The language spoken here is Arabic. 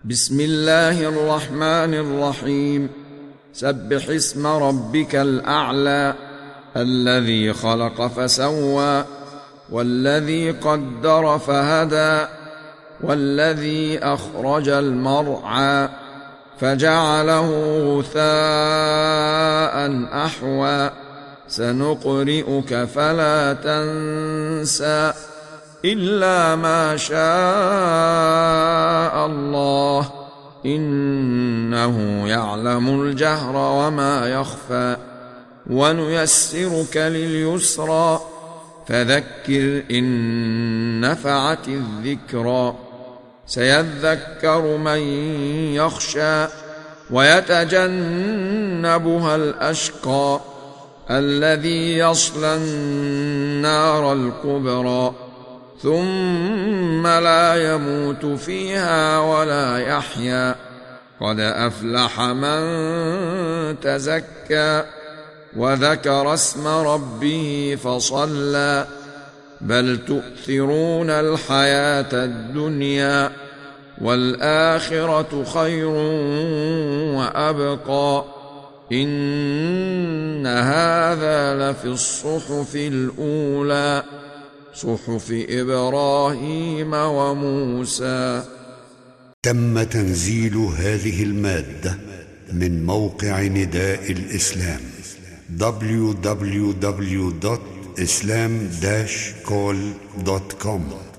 بسم الله الرحمن الرحيم. سبح اسم ربك الأعلى الذي خلق فسوى والذي قدر فهدى والذي أخرج المرعى فجعله غثاء أحوى سنقرئك فلا تنسى إلا ما شاء الله إنه يعلم الجهر وما يخفى ونيسرك لليسرى فذكر إن نفعت الذكرى سيذكر من يخشى ويتجنبها الأشقى الذي يصلى النار الكبرى ثم لا يموت فيها ولا يحيا قد أفلح من تزكى وذكر اسم ربه فصلى بل تؤثرون الحياة الدنيا والآخرة خير وأبقى إن هذا لفي الصحف الأولى صحف إبراهيم وموسى. تم تنزيل هذه المادة من موقع نداء الإسلام www.islam-call.com